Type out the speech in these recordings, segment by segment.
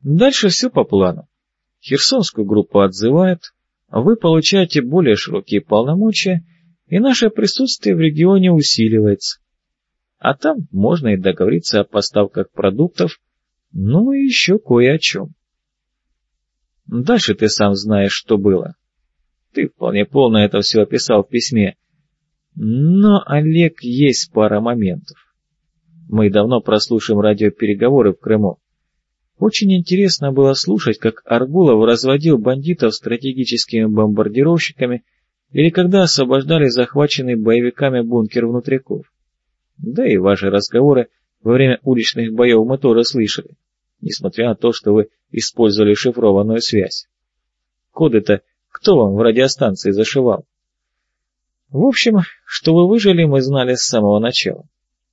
Дальше все по плану. Херсонскую группу отзывают, вы получаете более широкие полномочия, и наше присутствие в регионе усиливается. А там можно и договориться о поставках продуктов, ну и еще кое о чем. Дальше ты сам знаешь, что было. Ты вполне полно это все описал в письме. Но, Олег, есть пара моментов. Мы давно прослушаем радиопереговоры в Крыму. Очень интересно было слушать, как Аргулов разводил бандитов стратегическими бомбардировщиками или когда освобождали захваченный боевиками бункер внутряков. Да и ваши разговоры во время уличных боев мы тоже слышали, несмотря на то, что вы использовали шифрованную связь. Коды-то кто вам в радиостанции зашивал? В общем, что вы выжили, мы знали с самого начала.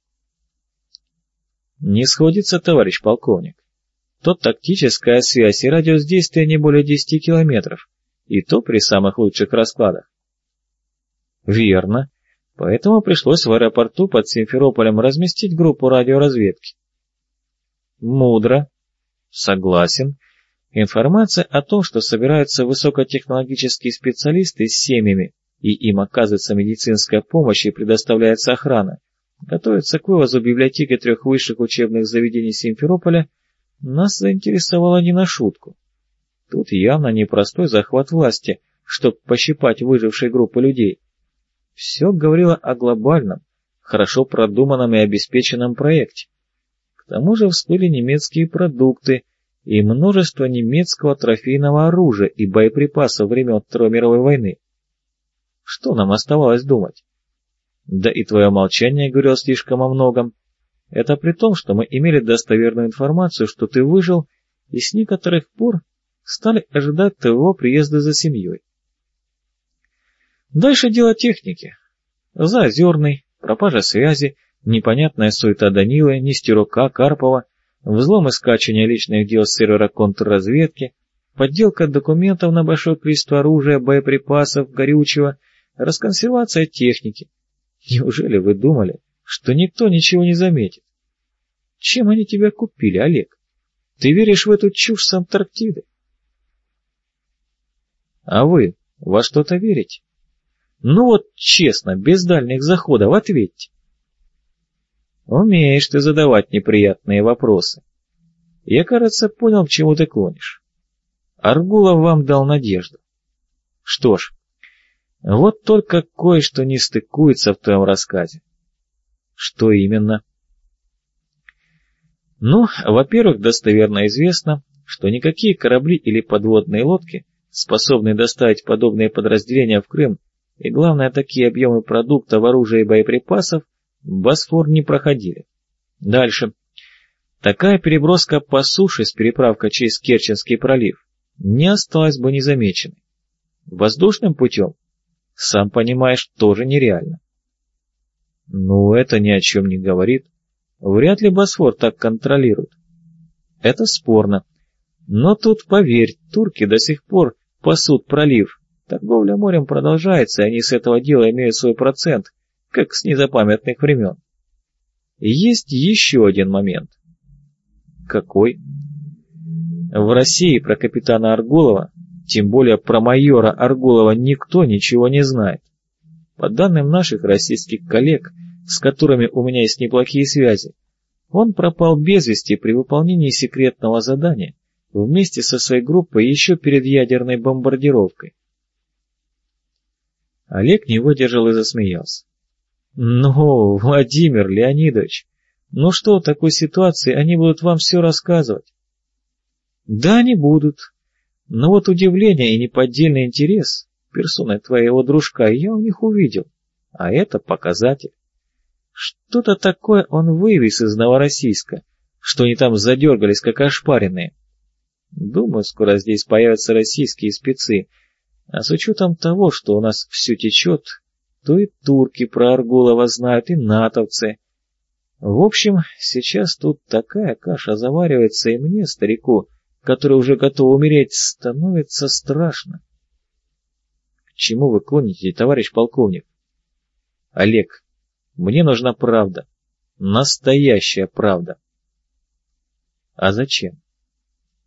Не сходится, товарищ полковник. То тактическая связь и радиус действия не более 10 километров, и то при самых лучших раскладах. Верно. Поэтому пришлось в аэропорту под Симферополем разместить группу радиоразведки. Мудро. Согласен. Информация о том, что собираются высокотехнологические специалисты с семьями, и им оказывается медицинская помощь и предоставляется охрана, готовятся к вывозу библиотеки 3 высших учебных заведений Симферополя, нас заинтересовало не на шутку. Тут явно непростой захват власти, чтобы пощипать выжившие группы людей. Все говорило о глобальном, хорошо продуманном и обеспеченном проекте. К тому же всплыли немецкие продукты и множество немецкого трофейного оружия и боеприпасов времен Второй мировой войны. Что нам оставалось думать? Да и твое молчание говорило слишком о многом. Это при том, что мы имели достоверную информацию, что ты выжил, и с некоторых пор стали ожидать твоего приезда за семьей. Дальше дело техники. Заозерный, пропажа связи, непонятная суета Данилы, Нестерука, Карпова, взлом и скачивание личных дел с сервера контрразведки, подделка документов на большое количество оружия, боеприпасов, горючего, расконсервация техники. Неужели вы думали, что никто ничего не заметит? Чем они тебя купили, Олег? Ты веришь в эту чушь с Антарктиды? А вы во что-то верите? Ну вот честно, без дальних заходов, ответьте. Умеешь ты задавать неприятные вопросы. Я, кажется, понял, к чему ты клонишь. Аргулов вам дал надежду. Что ж, вот только кое-что не стыкуется в твоем рассказе. Что именно? Ну, во-первых, достоверно известно, что никакие корабли или подводные лодки, способные доставить подобные подразделения в Крым, и главное, такие объемы продуктов, оружия и боеприпасов, Босфор не проходили. Дальше. Такая переброска по суше с переправкой через Керченский пролив не осталась бы незамеченной. Воздушным путем, сам понимаешь, тоже нереально. Ну, это ни о чем не говорит. Вряд ли Босфор так контролирует. Это спорно. Но тут, поверь, турки до сих пор пасут пролив. Торговля морем продолжается, и они с этого дела имеют свой процент, как с незапамятных времен. Есть еще один момент. Какой? В России про капитана Аргулова, тем более про майора Аргулова, никто ничего не знает. По данным наших российских коллег, с которыми у меня есть неплохие связи, он пропал без вести при выполнении секретного задания вместе со своей группой еще перед ядерной бомбардировкой. Олег не выдержал и засмеялся. «Ну, Владимир Леонидович, ну что в такой ситуации они будут вам все рассказывать?» «Да, они будут. Но вот удивление и неподдельный интерес персоной твоего дружка я у них увидел, а это показатель. Что-то такое он вывез из Новороссийска, что они там задергались, как ошпаренные. Думаю, скоро здесь появятся российские спецы, а с учетом того, что у нас все течет, то и турки про Аргулова знают, и натовцы. В общем, сейчас тут такая каша заваривается, и мне, старику, который уже готов умереть, становится страшно. К чему вы клоните, товарищ полковник? Олег, мне нужна правда. Настоящая правда. А зачем?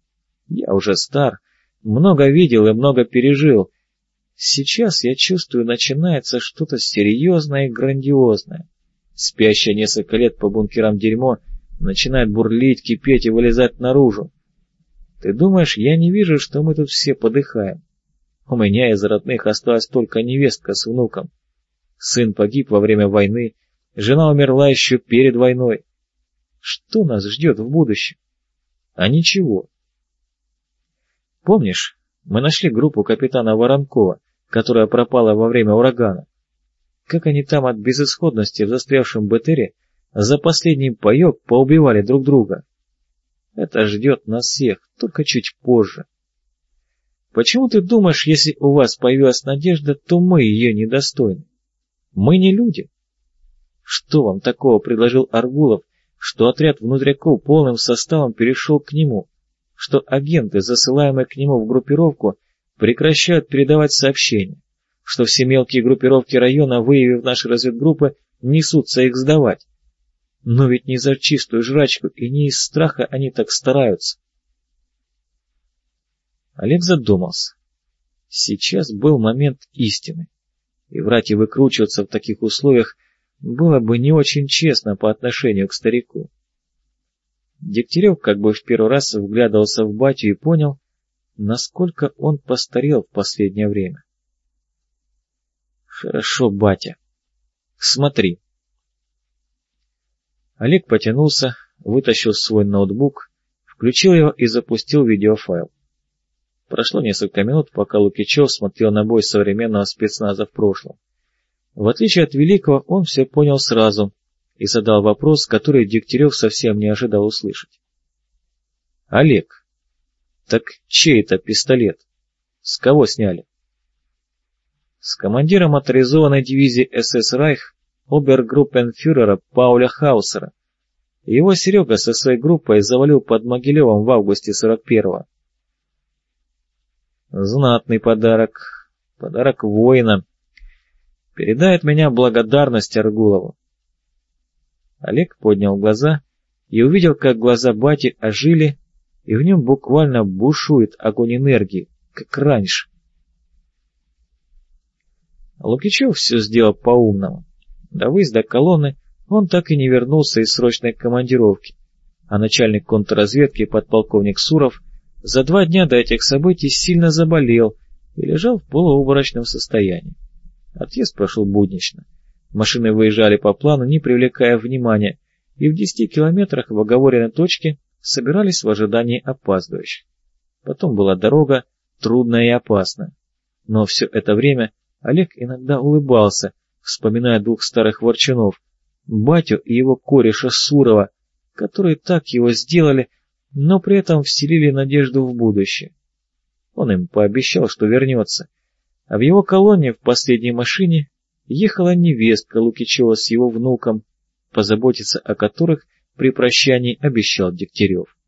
Я уже стар, много видел и много пережил. Сейчас я чувствую, начинается что-то серьезное и грандиозное. Спящее несколько лет по бункерам дерьмо начинает бурлить, кипеть и вылезать наружу. Ты думаешь, я не вижу, что мы тут все подыхаем? У меня из родных осталась только невестка с внуком. Сын погиб во время войны, жена умерла еще перед войной. Что нас ждет в будущем? А ничего. Помнишь, мы нашли группу капитана Воронкова, которая пропала во время урагана? Как они там от безысходности в застрявшем БТРе за последний паёк поубивали друг друга? Это ждет нас всех, только чуть позже. Почему ты думаешь, если у вас появилась надежда, то мы ее недостойны? Мы не люди. Что вам такого предложил Аргулов, что отряд внутряков полным составом перешел к нему, что агенты, засылаемые к нему в группировку, прекращают передавать сообщения, что все мелкие группировки района, выявив наши разведгруппы, несутся их сдавать? Но ведь не за чистую жрачку и не из страха они так стараются. Олег задумался. Сейчас был момент истины, и врать и выкручиваться в таких условиях было бы не очень честно по отношению к старику. Дегтярев как бы в первый раз вглядывался в батю и понял, насколько он постарел в последнее время. «Хорошо, батя. Смотри». Олег потянулся, вытащил свой ноутбук, включил его и запустил видеофайл. Прошло несколько минут, пока Лукичев смотрел на бой современного спецназа в прошлом. В отличие от Великого, он все понял сразу и задал вопрос, который Дегтярев совсем не ожидал услышать. «Олег, так чей это пистолет? С кого сняли?» «С командира моторизованной дивизии СС Райх, обергруппенфюрера Пауля Хаусера. Его Серега со своей группой завалил под Могилевом в августе 41-го. Знатный подарок. Подарок воина. Передает меня благодарность Аргулову». Олег поднял глаза и увидел, как глаза бати ожили, и в нем буквально бушует огонь энергии, как раньше. Лукичев все сделал по-умному. До выезда колонны он так и не вернулся из срочной командировки, а начальник контрразведки подполковник Суров за 2 дня до этих событий сильно заболел и лежал в полуобморочном состоянии. Отъезд прошел буднично. Машины выезжали по плану, не привлекая внимания, и в 10 километрах в оговоренной точке собирались в ожидании опаздывающих. Потом была дорога, трудная и опасная. Но все это время Олег иногда улыбался, вспоминая 2 старых ворчунов, батю и его кореша Сурова, которые так его сделали, но при этом вселили надежду в будущее. Он им пообещал, что вернется, а в его колонне в последней машине ехала невестка Лукичева с его внуком, позаботиться о которых при прощании обещал Дегтярев.